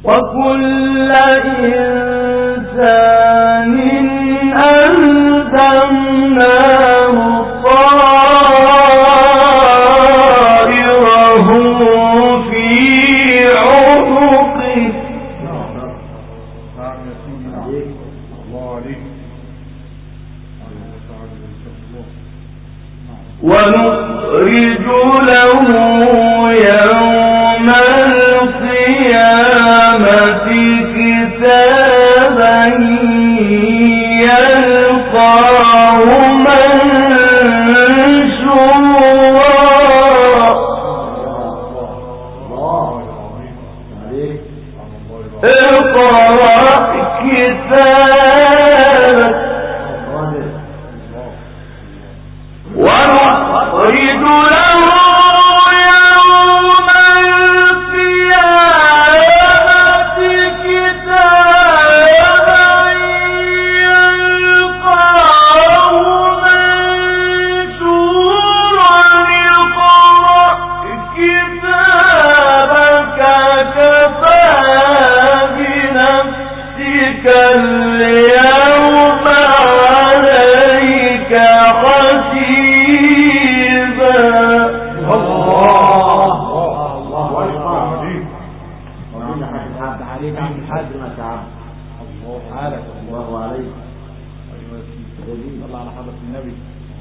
وكل إنسان ألزمناه طائره في عنقه ونخرج له يوم القيامة كتابا يلقاه منشورا اقرأ كتابك ونخرج له يوم القيامة كتابا يلقاه منشورا اقرأ كتابك كفى بنفسك اليوم عليك حسيبا. الله عليك عن الحاج ما تعب. الله عليك الله عليك الله على حضرة النبي.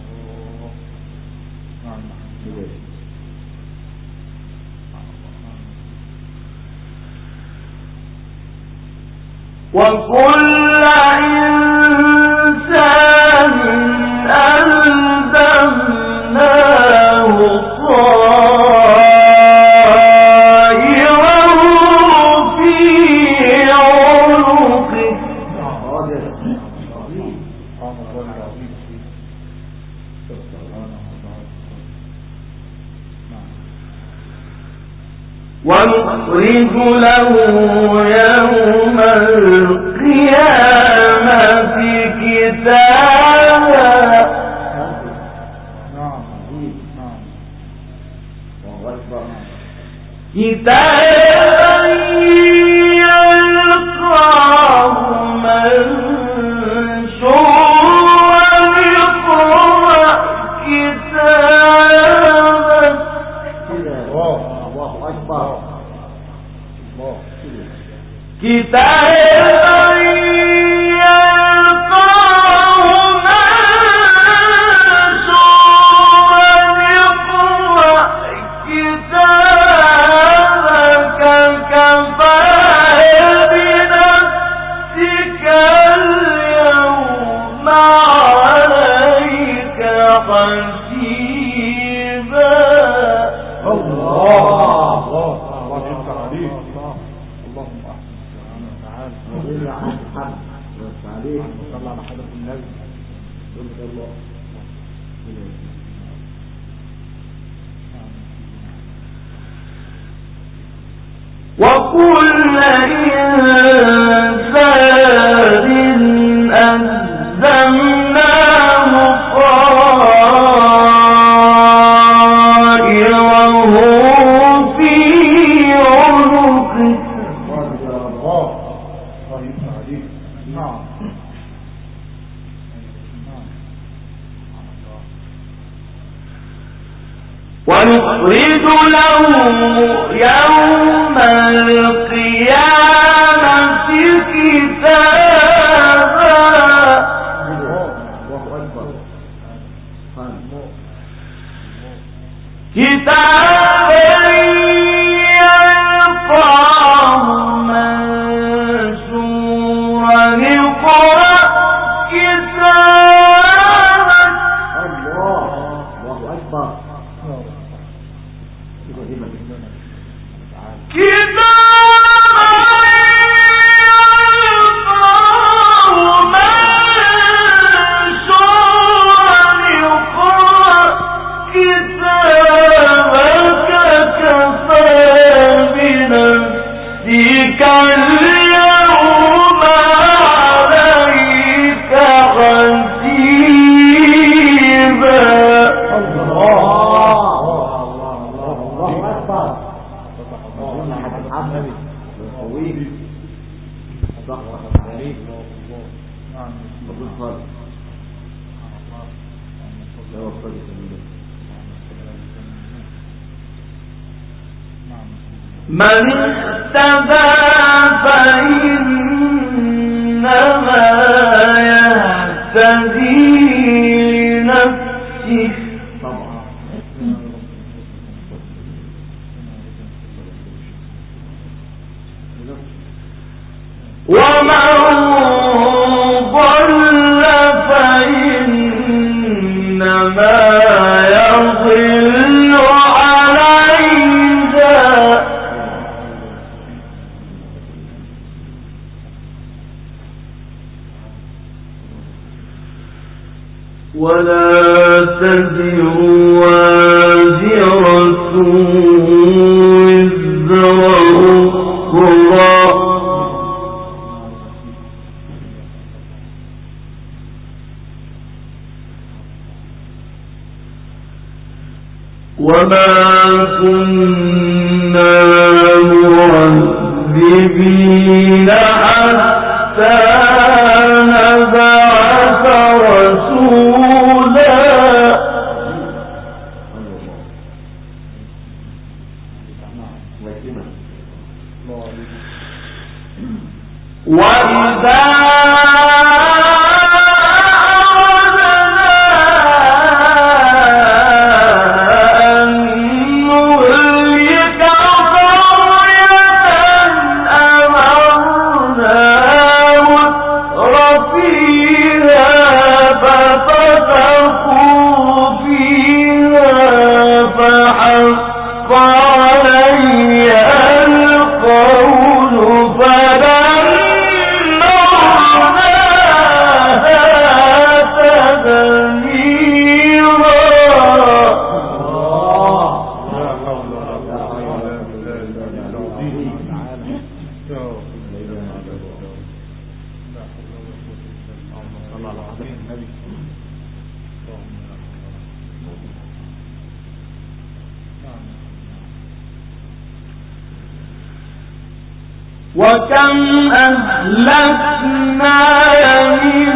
وكل إنسان ألزمناه طائره في عنقه ونخرج له يوم القيامة كتابا يلقاه منشورا اقرأ كتابك كتابا يلقاه منشورا اقرأ كتابك كفى بنفسك اليوم عليك حسيبا. الله اللهم احسن تعالى وضيع عن الحق والتعليم وصلى على حضرة النبي صلى الله وكل إنسان ألزمناه طائره في عنقه ونخرج له يوم القيامة كتابا يلقاه منشورا اقرأ كتابك. الله أكبر. صح عليك مبروك خالص لا وفقك من اهتدى فإنما يهتدي لنفسه ومن ضل فإنما يضل عليها ولا تزر وازرة وزر أخرى وما كنا معذبين حتى نبعث رسولا وإذا وكم أهلكنا من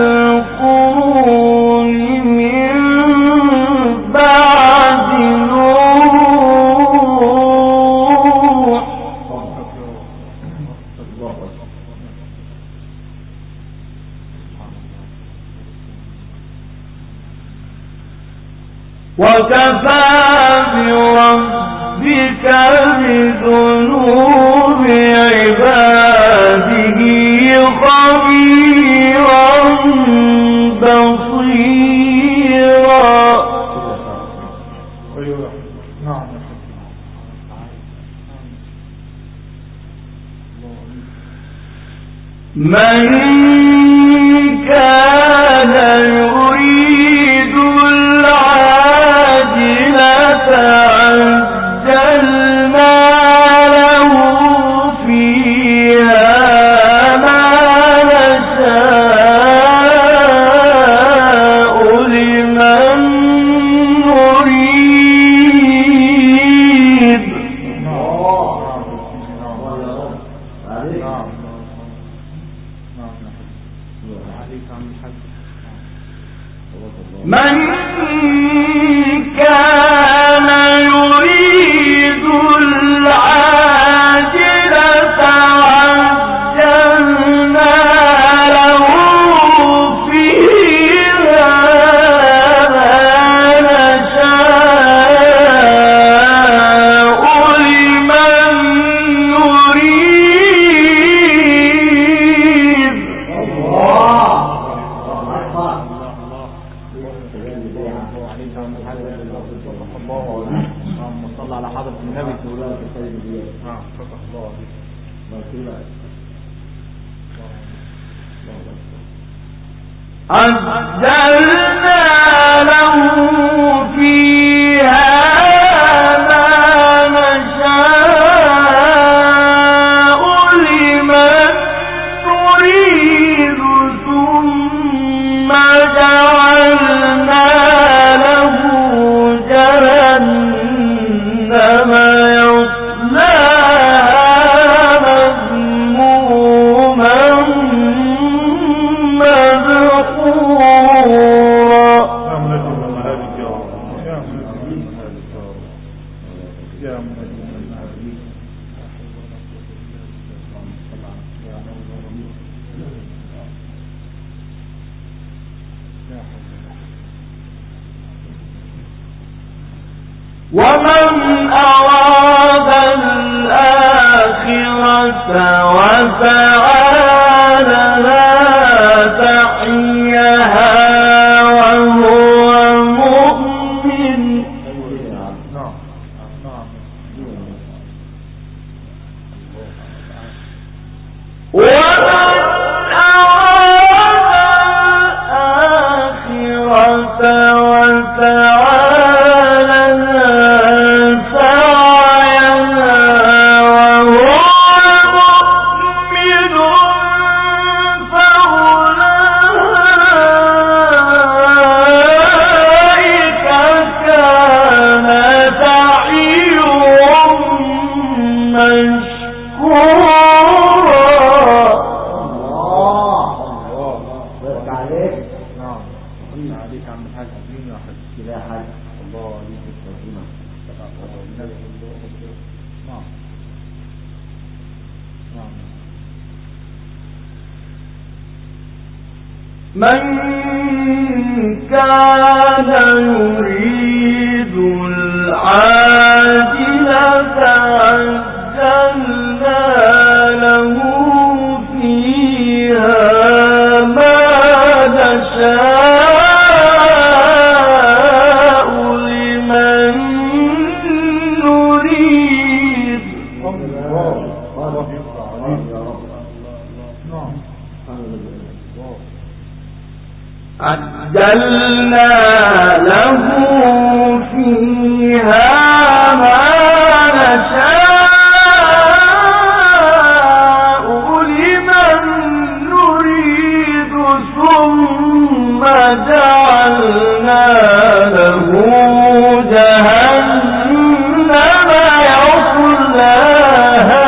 القرون من بعد نوح وكفى بربك بذنوب عباده خبيرا بصيرا من كان يريد العاجلة عجلنا له فيها ما نشاء لمن نريد من كان يريد العاجلة عجلنا له فيها ما نشاء لمن نريد صلى على حضرة النبي صلى الله عليه وسلم. فتح الله عجلنا له فيها ما نشاء لمن نريد ثم جعلنا له جهنم يصلاها يا من ومن أراد الآخرة وسعى لها سعيها وهو مؤمن من كان يريد العاجلة عجلنا له فيها ما نشاء لمن نريد عجلنا له فيها ما نشاء لمن نريد ثم جعلنا له جهنم يصلاها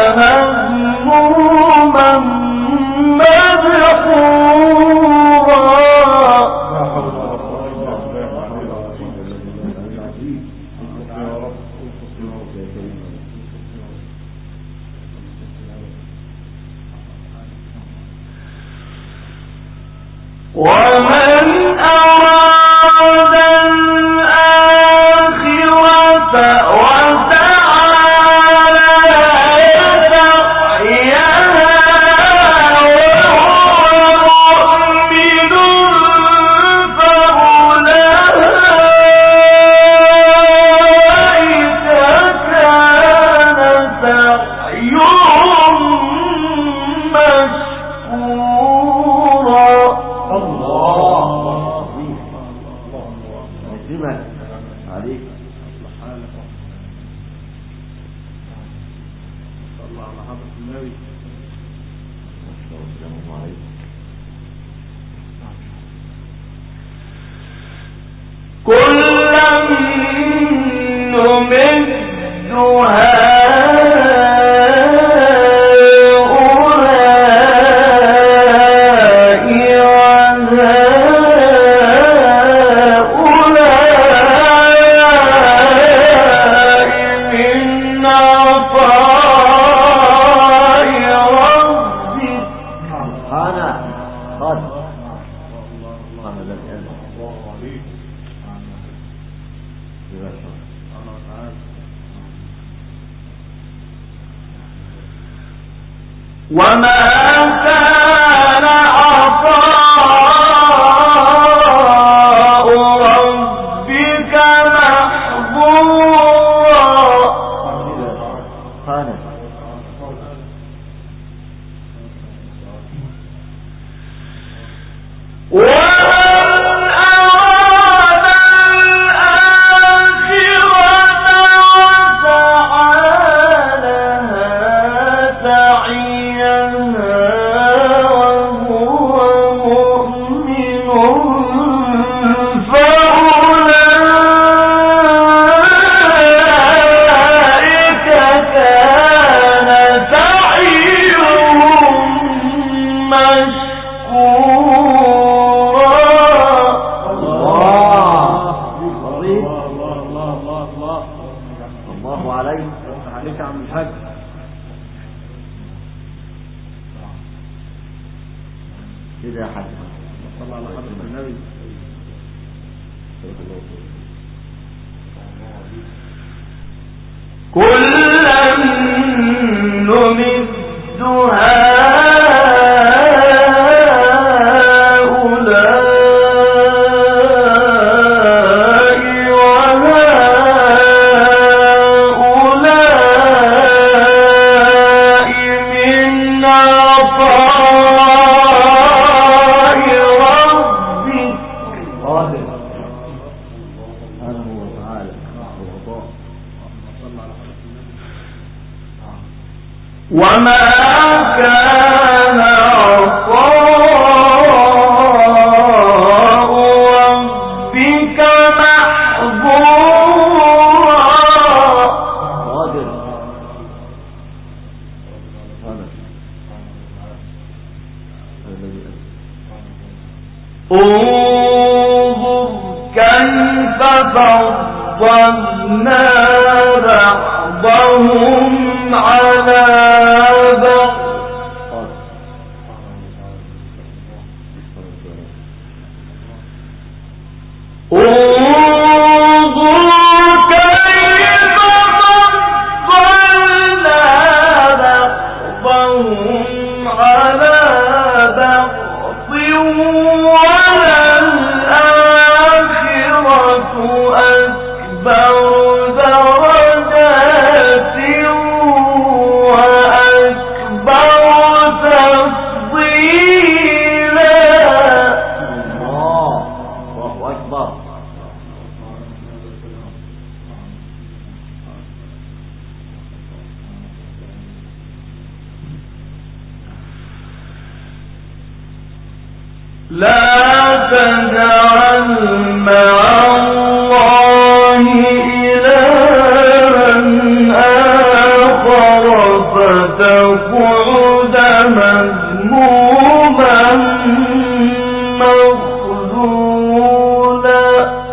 مذموما ومن أراد الآخرة وسعى لها سعيها وهو مؤمن فأولئك كان سعيهم مشكورا. عليك صلى على حضرة النبي كلا نمد وما كان عطاء ربك محظورا. سعيها الله عليك عليك عم الحاج. كده يا حاج. صلى على حضرة النبي. كلا نمد وما كان عطاء ربك محظورا. انظر كيف فضلنا بعضهم على لا تجعل مع الله إلها آخر فتقعد مذموما مخذولا.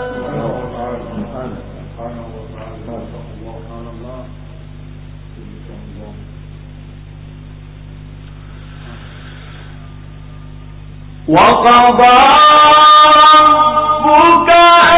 وقضى ربك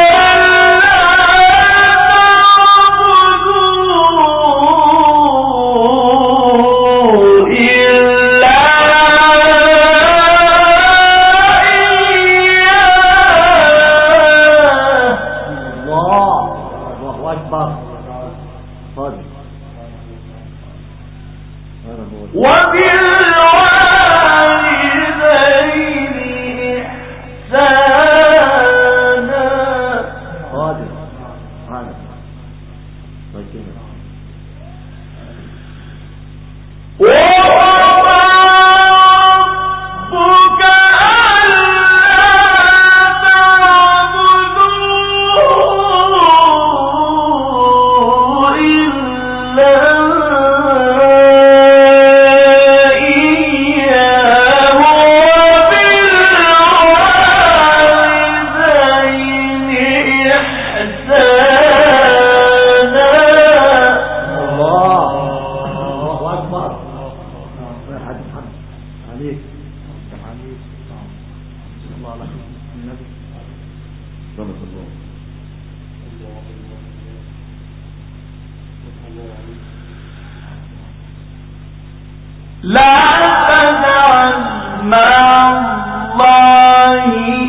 لا تجعل مع الله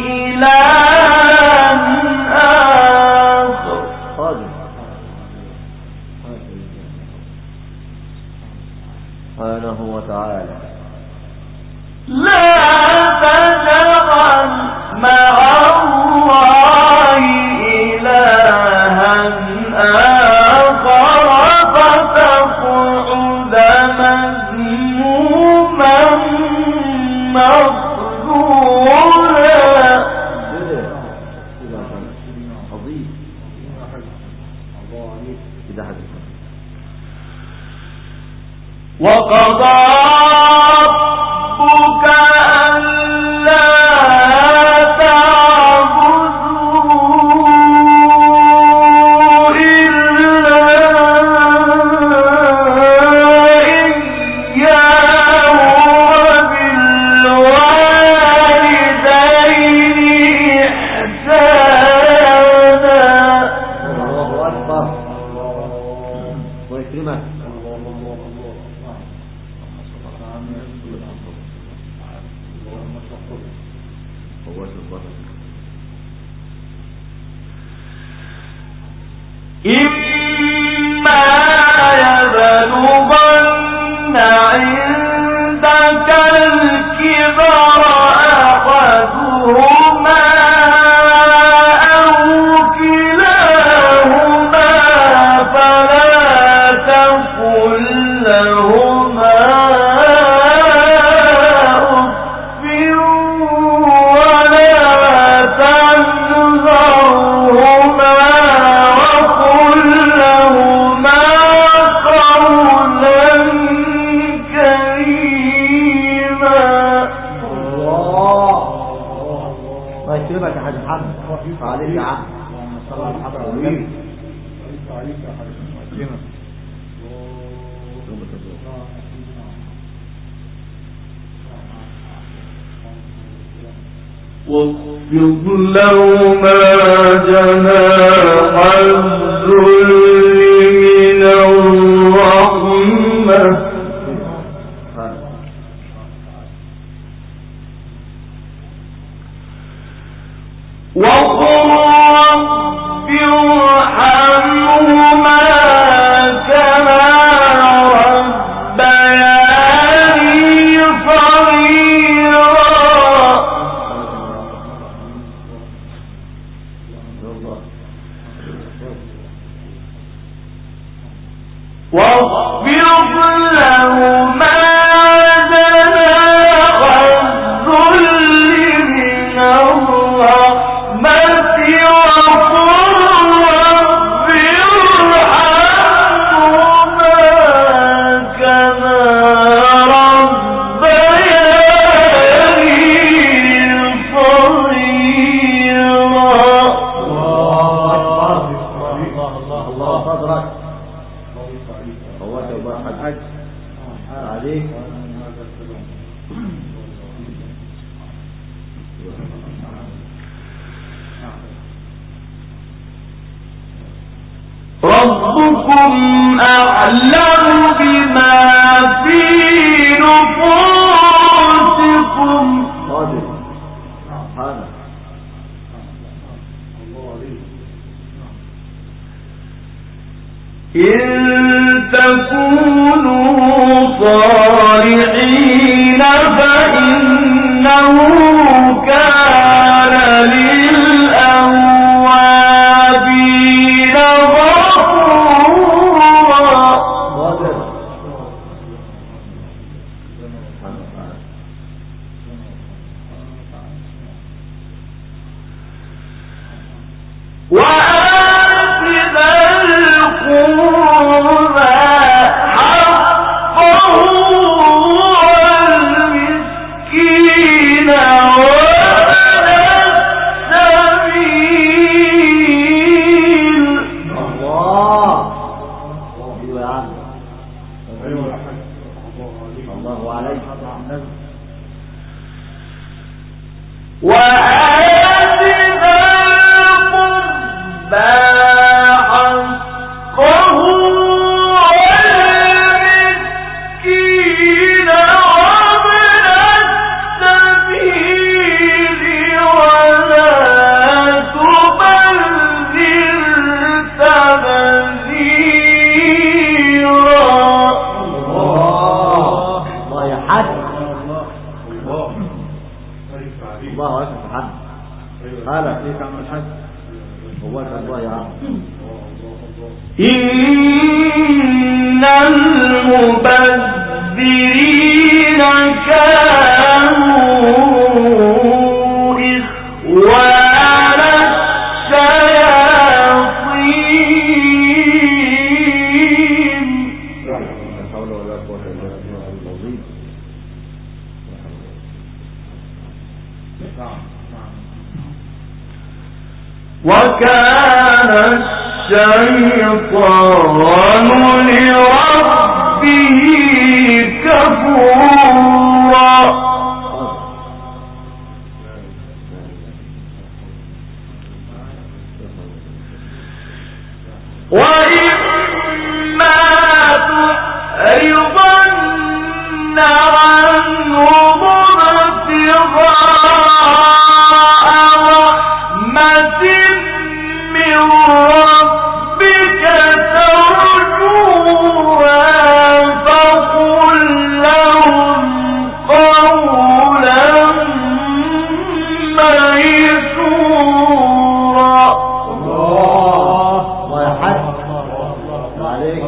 إلها آخر سبحانه وتعالى. لا تجعل مع الله إلها آخر فتقعد مذموما مخذولا. وقضى ربك ألا تعبدوا ويكرمك. إما يبلغن عندك الكبر أحدهما أو كلاهما فلا تقل لهما أف ولا تنهرهما وقل لهما قولا كريما. الله يكرمك يا حاج محمد. عليك يا عم. صلى الله عليه وسلم. واخفض لهما جناح الذل من الرحمة وقل رب ارحمهما كما ربياني صغيرا. واخفض لهما جناح الذل من الرحمة وقل رب ارحمهما كما ربياني صغيرا. الله صدرك. هو توبة حج عليك. ربكم أعلم بما في نفوسكم. صادق. سبحانه. إن تكونوا صالحين فإنه كان للأوابين غفورا. وآت ذا القربى حقه والمسكين وابن السبيل. الله. ايوه يا عم. الله عليك. وآت ذا القربى حقه والمسكين وابن السبيل ولا تبذر تبذيرا. الله يا حاج. الله أكبر محمد. قال فيك عم الحج. هو الله يا عم. إن المبذرين كانوا إخوان الشياطين. لا حول ولا قوة إلا بالله العظيم. وكان الشيطان لربه كفورا. وإما تعرضن عنهم ابتغاء رحمة من ربك ترجوها فقل لهم قولا ميسورا. الله يحفظك عليك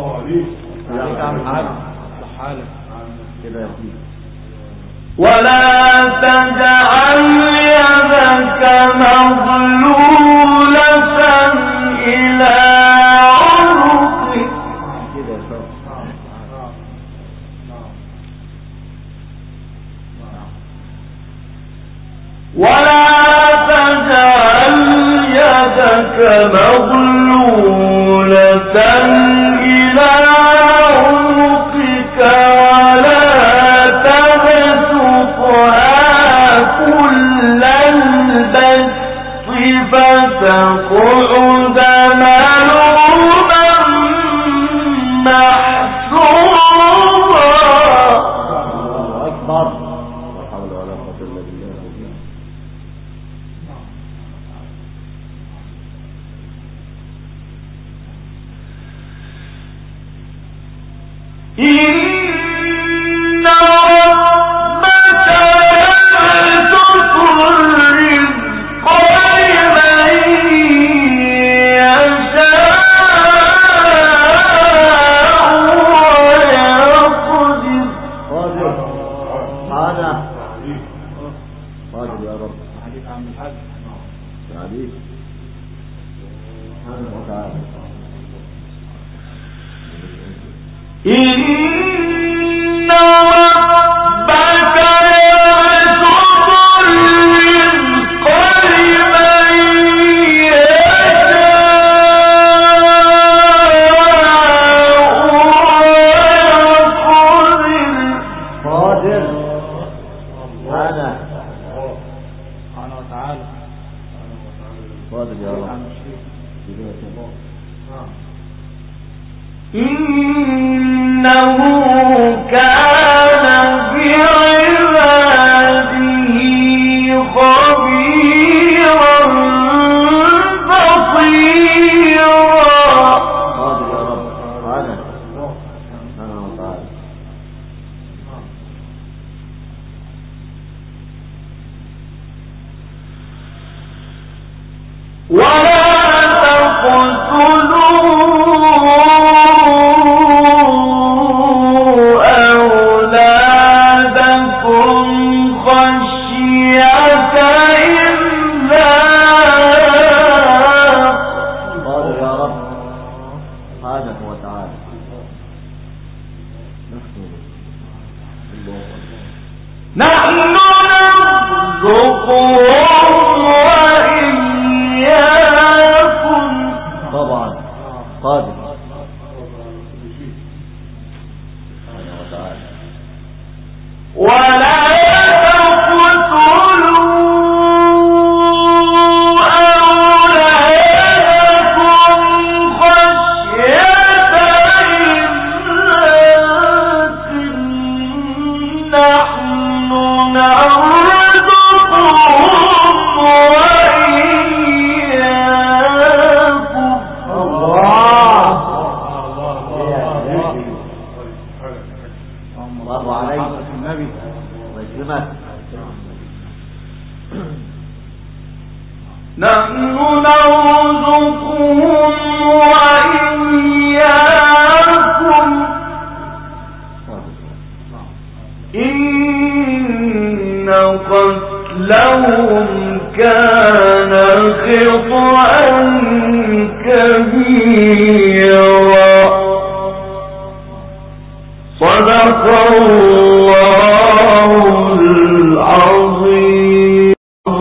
كده يا سيدي. ولا تجعل يدك مغلولة إلى عنقك كده يا شيخ. ولا تجعل يدك مغلولة إلى عنقك ولا تبسطها كل البسط فتقعد ملوما محسورا. الله أكبر. لا حول ولا قوة إلا بالله. إن ربك يبسط الرزق لمن يشاء ويقدر. قادر سبحانه قادر يا رب. عليك عم الحاج. عليك سبحانه وتعالى. إن ربك يبسط الرزق لمن يشاء قادر سبحانه وتعالى. قادر يا رب. عم الشيخ. إنه كان بعباده خبيرا بصيرا. قادر يا رب سبحانه وتعالى. ولا تقتلوا أولادكم خشية إملاق. قادر يا رب سبحانه وتعالى. نحن نرزقهم وإياكم. طبعا قادر سبحانه وتعالى. ولا تقتلوا أولادكم خشية إملاق. نحن نرزقهم وإياكم. الله عليك النبي. ويسلمك. نحن نرزقهم وإياكم. إن قتلهم كان خطأ كبيرا. صدق الله